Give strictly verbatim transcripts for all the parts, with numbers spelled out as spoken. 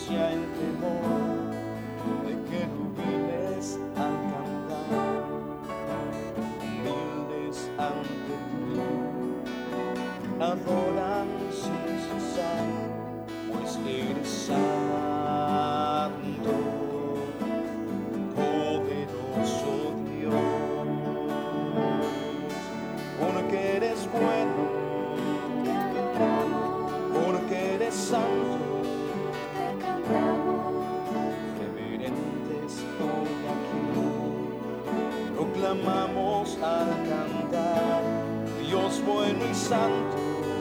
reverencia el temor de que tú vienes al cantar, humildes ante ti, adoran sin cesar, pues eres santo, poderoso Dios, porque eres bueno, porque eres santo, reverentes hoy aquí, proclamamos al cantar, Dios bueno y santo,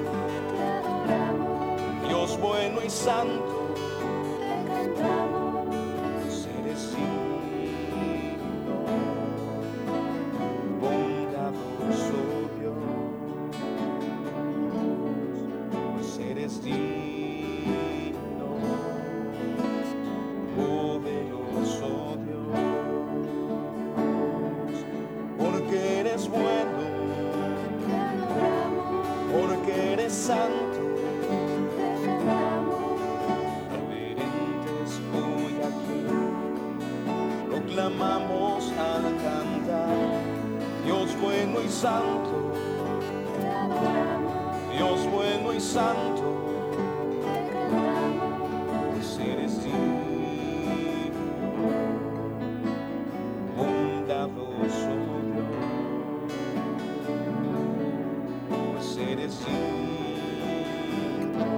Dios bueno y santo, pues eres digno, bondadoso Dios, pues eres digno, poderoso Dios, porque eres bueno, porque eres santo, reverentes hoy aquí, proclamamos al cantar, Dios bueno y santo, Dios bueno y santo, pues eres digno, bondadoso Dios, pues eres digno,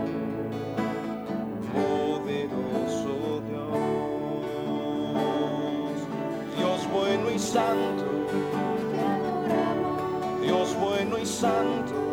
poderoso Dios, Dios bueno y santo, Dios bueno y santo,